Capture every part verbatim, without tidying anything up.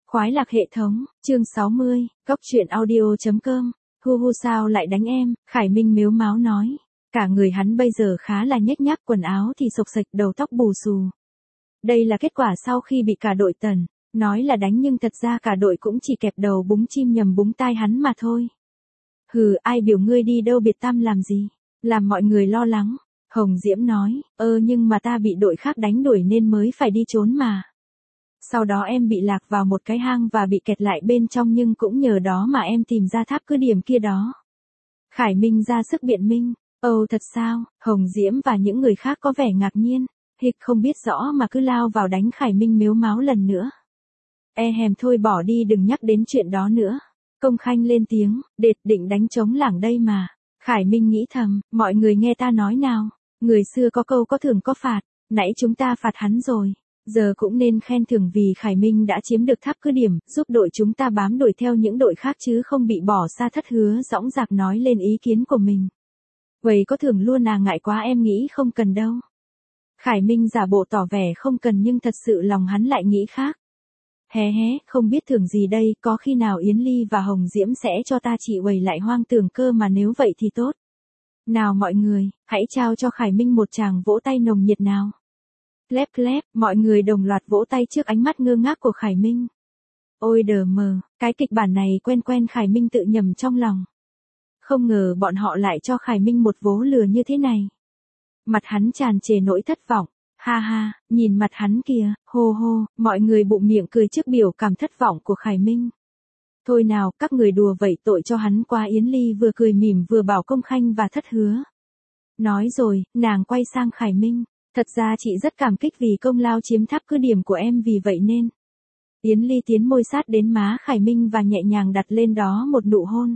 Khoái lạc hệ thống, chương sáu mươi, cốc truyện audio.com, hu hu sao lại đánh em, Khải Minh mếu máo nói. Cả người hắn bây giờ khá là nhếch nhác, quần áo thì xộc xệch, đầu tóc bù xù. Đây là kết quả sau khi bị cả đội tần, nói là đánh nhưng thật ra cả đội cũng chỉ kẹp đầu búng chim nhầm búng tai hắn mà thôi. Hừ, ai biểu ngươi đi đâu biệt tăm làm gì, làm mọi người lo lắng. Hồng Diễm nói, ơ nhưng mà ta bị đội khác đánh đuổi nên mới phải đi trốn mà. Sau đó em bị lạc vào một cái hang và bị kẹt lại bên trong, nhưng cũng nhờ đó mà em tìm ra tháp cứ điểm kia đó. Khải Minh ra sức biện minh, ồ thật sao, Hồng Diễm và những người khác có vẻ ngạc nhiên, hịch không biết rõ mà cứ lao vào đánh Khải Minh mếu máo lần nữa. E hèm thôi bỏ đi, đừng nhắc đến chuyện đó nữa. Công Khanh lên tiếng, đệt định đánh trống lảng đây mà. Khải Minh nghĩ thầm, mọi người nghe ta nói nào, người xưa có câu có thưởng có phạt, nãy chúng ta phạt hắn rồi. Giờ cũng nên khen thưởng vì Khải Minh đã chiếm được tháp cứ điểm, giúp đội chúng ta bám đuổi theo những đội khác chứ không bị bỏ xa. Thất Hứa dõng dạc nói lên ý kiến của mình. Vậy có thưởng luôn à, ngại quá em nghĩ không cần đâu. Khải Minh giả bộ tỏ vẻ không cần nhưng thật sự lòng hắn lại nghĩ khác. Hé hé, không biết thưởng gì đây, có khi nào Yến Ly và Hồng Diễm sẽ cho ta chỉ quầy lại hoang tưởng cơ mà, nếu vậy thì tốt. Nào mọi người, hãy trao cho Khải Minh một tràng vỗ tay nồng nhiệt nào. Lép lép, mọi người đồng loạt vỗ tay trước ánh mắt ngơ ngác của Khải Minh. Ôi đờ mờ, cái kịch bản này quen quen, Khải Minh tự nhầm trong lòng. Không ngờ bọn họ lại cho Khải Minh một vố lừa như thế này. Mặt hắn tràn trề nỗi thất vọng. Ha ha, nhìn mặt hắn kìa, hô hô, mọi người bụng miệng cười trước biểu cảm thất vọng của Khải Minh. Thôi nào, các người đùa vậy tội cho hắn quá. Yến Ly vừa cười mỉm vừa bảo Công Khanh và Thất Hứa. Nói rồi, nàng quay sang Khải Minh. Thật ra chị rất cảm kích vì công lao chiếm tháp cứ điểm của em, vì vậy nên. Yến Ly tiến môi sát đến má Khải Minh và nhẹ nhàng đặt lên đó một nụ hôn.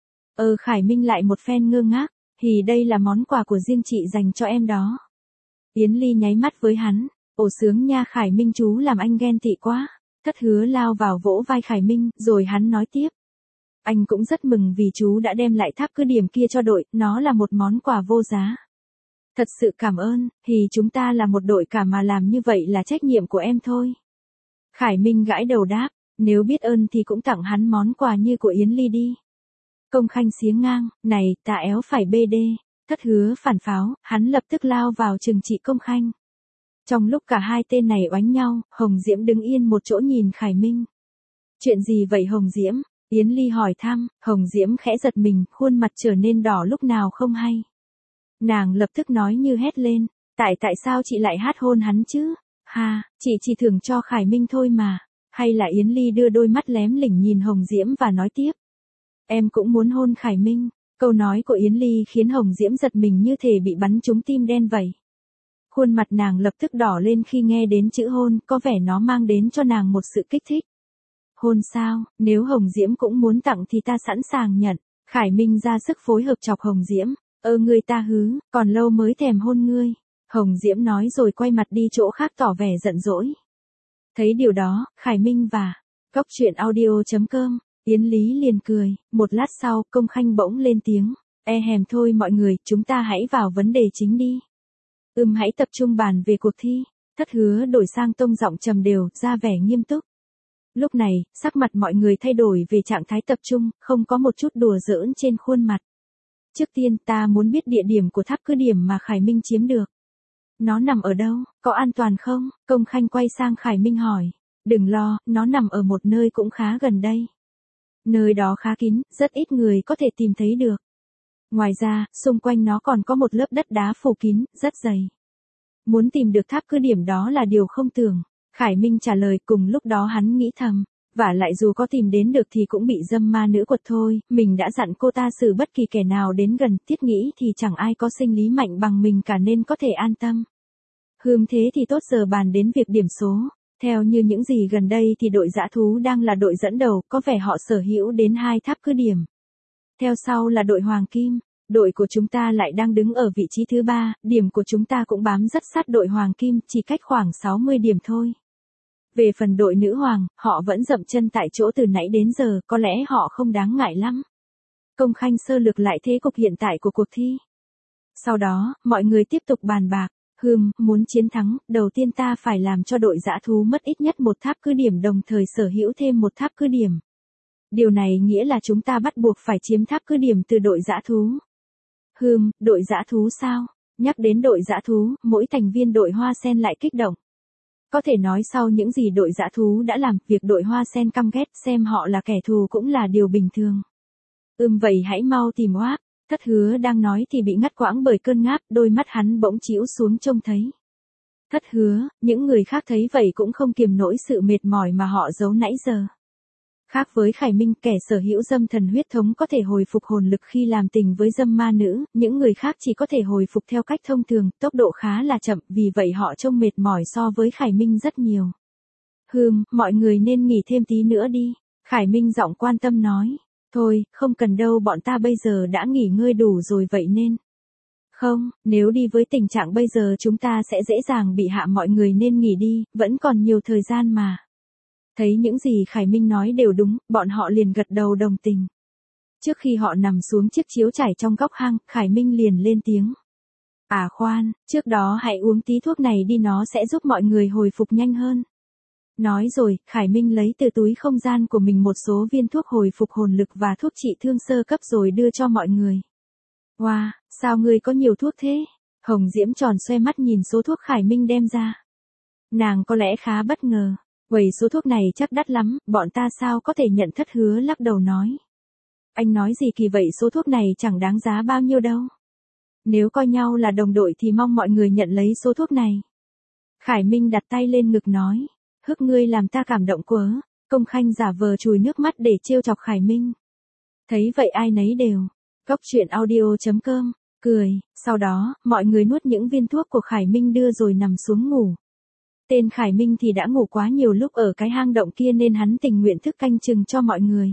Ờ Khải Minh lại một phen ngơ ngác, thì đây là món quà của riêng chị dành cho em đó. Yến Ly nháy mắt với hắn, ồ sướng nha Khải Minh, chú làm anh ghen tị quá. Thất Hứa lao vào vỗ vai Khải Minh, rồi hắn nói tiếp. Anh cũng rất mừng vì chú đã đem lại tháp cứ điểm kia cho đội, nó là một món quà vô giá. Thật sự cảm ơn, thì chúng ta là một đội cả mà, làm như vậy là trách nhiệm của em thôi. Khải Minh gãi đầu đáp, nếu biết ơn thì cũng tặng hắn món quà như của Yến Ly đi. Công Khanh xiếng ngang, này, ta éo phải bê đê. Thất Hứa phản pháo, hắn lập tức lao vào trừng trị Công Khanh. Trong lúc cả hai tên này oánh nhau, Hồng Diễm đứng yên một chỗ nhìn Khải Minh. Chuyện gì vậy Hồng Diễm? Yến Ly hỏi thăm. Hồng Diễm khẽ giật mình, khuôn mặt trở nên đỏ lúc nào không hay. Nàng lập tức nói như hét lên, tại tại sao chị lại hát hôn hắn chứ? Ha, chị chỉ thưởng cho Khải Minh thôi mà. Hay là Yến Ly đưa đôi mắt lém lỉnh nhìn Hồng Diễm và nói tiếp. Em cũng muốn hôn Khải Minh. Câu nói của Yến Ly khiến Hồng Diễm giật mình như thể bị bắn trúng tim đen vậy. Khuôn mặt nàng lập tức đỏ lên khi nghe đến chữ hôn, có vẻ nó mang đến cho nàng một sự kích thích. Hôn sao, nếu Hồng Diễm cũng muốn tặng thì ta sẵn sàng nhận. Khải Minh ra sức phối hợp chọc Hồng Diễm. Ơ ngươi ta hứ, còn lâu mới thèm hôn ngươi. Hồng Diễm nói rồi quay mặt đi chỗ khác tỏ vẻ giận dỗi. Thấy điều đó, Khải Minh và cốc truyện audio.com, Yến Lý liền cười. Một lát sau, Công Khanh bỗng lên tiếng. E hèm thôi mọi người, chúng ta hãy vào vấn đề chính đi. Ừm hãy tập trung bàn về cuộc thi. Thất Hứa đổi sang tông giọng trầm đều, ra vẻ nghiêm túc. Lúc này, sắc mặt mọi người thay đổi về trạng thái tập trung, không có một chút đùa giỡn trên khuôn mặt. Trước tiên ta muốn biết địa điểm của tháp cứ điểm mà Khải Minh chiếm được. Nó nằm ở đâu, có an toàn không? Công Khanh quay sang Khải Minh hỏi. Đừng lo, nó nằm ở một nơi cũng khá gần đây. Nơi đó khá kín, rất ít người có thể tìm thấy được. Ngoài ra, xung quanh nó còn có một lớp đất đá phủ kín, rất dày. Muốn tìm được tháp cứ điểm đó là điều không tưởng. Khải Minh trả lời. Cùng lúc đó hắn nghĩ thầm. Vả lại dù có tìm đến được thì cũng bị dâm ma nữ quật thôi, mình đã dặn cô ta xử bất kỳ kẻ nào đến gần, thiết nghĩ thì chẳng ai có sinh lý mạnh bằng mình cả nên có thể an tâm. Hừm thế thì tốt, giờ bàn đến việc điểm số. Theo như những gì gần đây thì đội dã thú đang là đội dẫn đầu, có vẻ họ sở hữu đến hai tháp cứ điểm. Theo sau là đội Hoàng Kim, đội của chúng ta lại đang đứng ở vị trí thứ ba, điểm của chúng ta cũng bám rất sát đội Hoàng Kim, chỉ cách khoảng sáu mươi điểm thôi. Về phần đội Nữ Hoàng, họ vẫn dậm chân tại chỗ từ nãy đến giờ, có lẽ họ không đáng ngại lắm. Công Khanh sơ lược lại thế cục hiện tại của cuộc thi. Sau đó, mọi người tiếp tục bàn bạc. Hừm, muốn chiến thắng, đầu tiên ta phải làm cho đội dã thú mất ít nhất một tháp cứ điểm đồng thời sở hữu thêm một tháp cứ điểm. Điều này nghĩa là chúng ta bắt buộc phải chiếm tháp cứ điểm từ đội dã thú. Hừm, đội dã thú sao? Nhắc đến đội dã thú, mỗi thành viên đội Hoa Sen lại kích động. Có thể nói sau những gì đội dã thú đã làm, việc đội Hoa Sen căm ghét xem họ là kẻ thù cũng là điều bình thường. Ừm vậy hãy mau tìm Oác. Thất Hứa đang nói thì bị ngắt quãng bởi cơn ngáp, đôi mắt hắn bỗng trĩu xuống trông thấy. Thất Hứa, những người khác thấy vậy cũng không kiềm nổi sự mệt mỏi mà họ giấu nãy giờ. Khác với Khải Minh, kẻ sở hữu dâm thần huyết thống có thể hồi phục hồn lực khi làm tình với dâm ma nữ, những người khác chỉ có thể hồi phục theo cách thông thường, tốc độ khá là chậm, vì vậy họ trông mệt mỏi so với Khải Minh rất nhiều. Hừm, mọi người nên nghỉ thêm tí nữa đi. Khải Minh giọng quan tâm nói. Thôi, không cần đâu, bọn ta bây giờ đã nghỉ ngơi đủ rồi vậy nên. Không, nếu đi với tình trạng bây giờ chúng ta sẽ dễ dàng bị hạ, mọi người nên nghỉ đi, vẫn còn nhiều thời gian mà. Thấy những gì Khải Minh nói đều đúng, bọn họ liền gật đầu đồng tình. Trước khi họ nằm xuống chiếc chiếu trải trong góc hang, Khải Minh liền lên tiếng. À khoan, trước đó hãy uống tí thuốc này đi, nó sẽ giúp mọi người hồi phục nhanh hơn. Nói rồi, Khải Minh lấy từ túi không gian của mình một số viên thuốc hồi phục hồn lực và thuốc trị thương sơ cấp rồi đưa cho mọi người. Wow, sao ngươi có nhiều thuốc thế? Hồng Diễm tròn xoe mắt nhìn số thuốc Khải Minh đem ra. Nàng có lẽ khá bất ngờ. Quầy số thuốc này chắc đắt lắm, bọn ta sao có thể nhận. Thất Hứa lắc đầu nói. Anh nói gì kỳ vậy, số thuốc này chẳng đáng giá bao nhiêu đâu. Nếu coi nhau là đồng đội thì mong mọi người nhận lấy số thuốc này. Khải Minh đặt tay lên ngực nói. Hức ngươi làm ta cảm động quá. Công Khanh giả vờ chùi nước mắt để trêu chọc Khải Minh. Thấy vậy ai nấy đều. Cốc truyện audio chấm com, cười, sau đó, mọi người nuốt những viên thuốc của Khải Minh đưa rồi nằm xuống ngủ. Tên Khải Minh thì đã ngủ quá nhiều lúc ở cái hang động kia nên hắn tình nguyện thức canh chừng cho mọi người.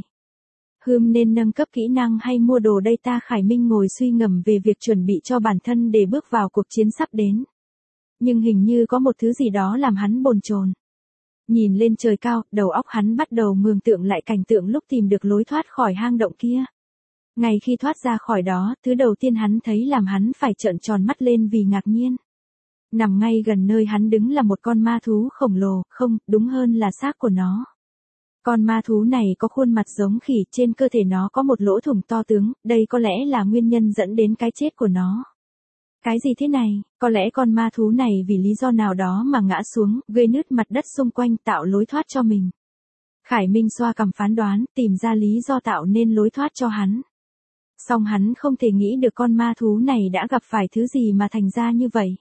Hừm, nên nâng cấp kỹ năng hay mua đồ đây ta? Khải Minh ngồi suy ngẫm về việc chuẩn bị cho bản thân để bước vào cuộc chiến sắp đến. Nhưng hình như có một thứ gì đó làm hắn bồn chồn. Nhìn lên trời cao, đầu óc hắn bắt đầu mường tượng lại cảnh tượng lúc tìm được lối thoát khỏi hang động kia. Ngay khi thoát ra khỏi đó, thứ đầu tiên hắn thấy làm hắn phải trợn tròn mắt lên vì ngạc nhiên. Nằm ngay gần nơi hắn đứng là một con ma thú khổng lồ, không, đúng hơn là xác của nó. Con ma thú này có khuôn mặt giống khỉ, trên cơ thể nó có một lỗ thủng to tướng, đây có lẽ là nguyên nhân dẫn đến cái chết của nó. Cái gì thế này, có lẽ con ma thú này vì lý do nào đó mà ngã xuống, gây nứt mặt đất xung quanh tạo lối thoát cho mình. Khải Minh xoa cằm phán đoán, tìm ra lý do tạo nên lối thoát cho hắn. Song hắn không thể nghĩ được con ma thú này đã gặp phải thứ gì mà thành ra như vậy.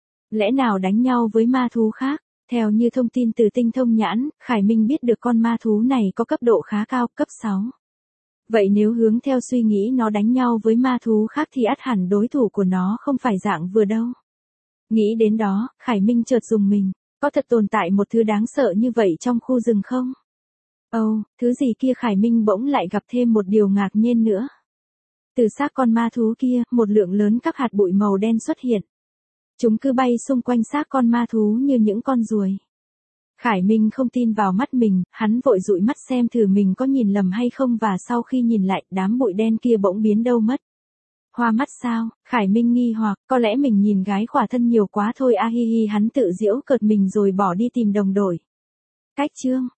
Lẽ nào đánh nhau với ma thú khác? Theo như thông tin từ tinh thông nhãn, Khải Minh biết được con ma thú này có cấp độ khá cao, cấp sáu. Vậy nếu hướng theo suy nghĩ nó đánh nhau với ma thú khác thì ắt hẳn đối thủ của nó không phải dạng vừa đâu. Nghĩ đến đó, Khải Minh chợt rùng mình. Có thật tồn tại một thứ đáng sợ như vậy trong khu rừng không? Ồ, oh, thứ gì kia? Khải Minh bỗng lại gặp thêm một điều ngạc nhiên nữa. Từ xác con ma thú kia, một lượng lớn các hạt bụi màu đen xuất hiện. Chúng cứ bay xung quanh xác con ma thú như những con ruồi. Khải Minh không tin vào mắt mình, hắn vội dụi mắt xem thử mình có nhìn lầm hay không và sau khi nhìn lại, đám bụi đen kia bỗng biến đâu mất. Hoa mắt sao? Khải Minh nghi hoặc, có lẽ mình nhìn gái khỏa thân nhiều quá thôi a hi hi, hắn tự giễu cợt mình rồi bỏ đi tìm đồng đội. Cách chương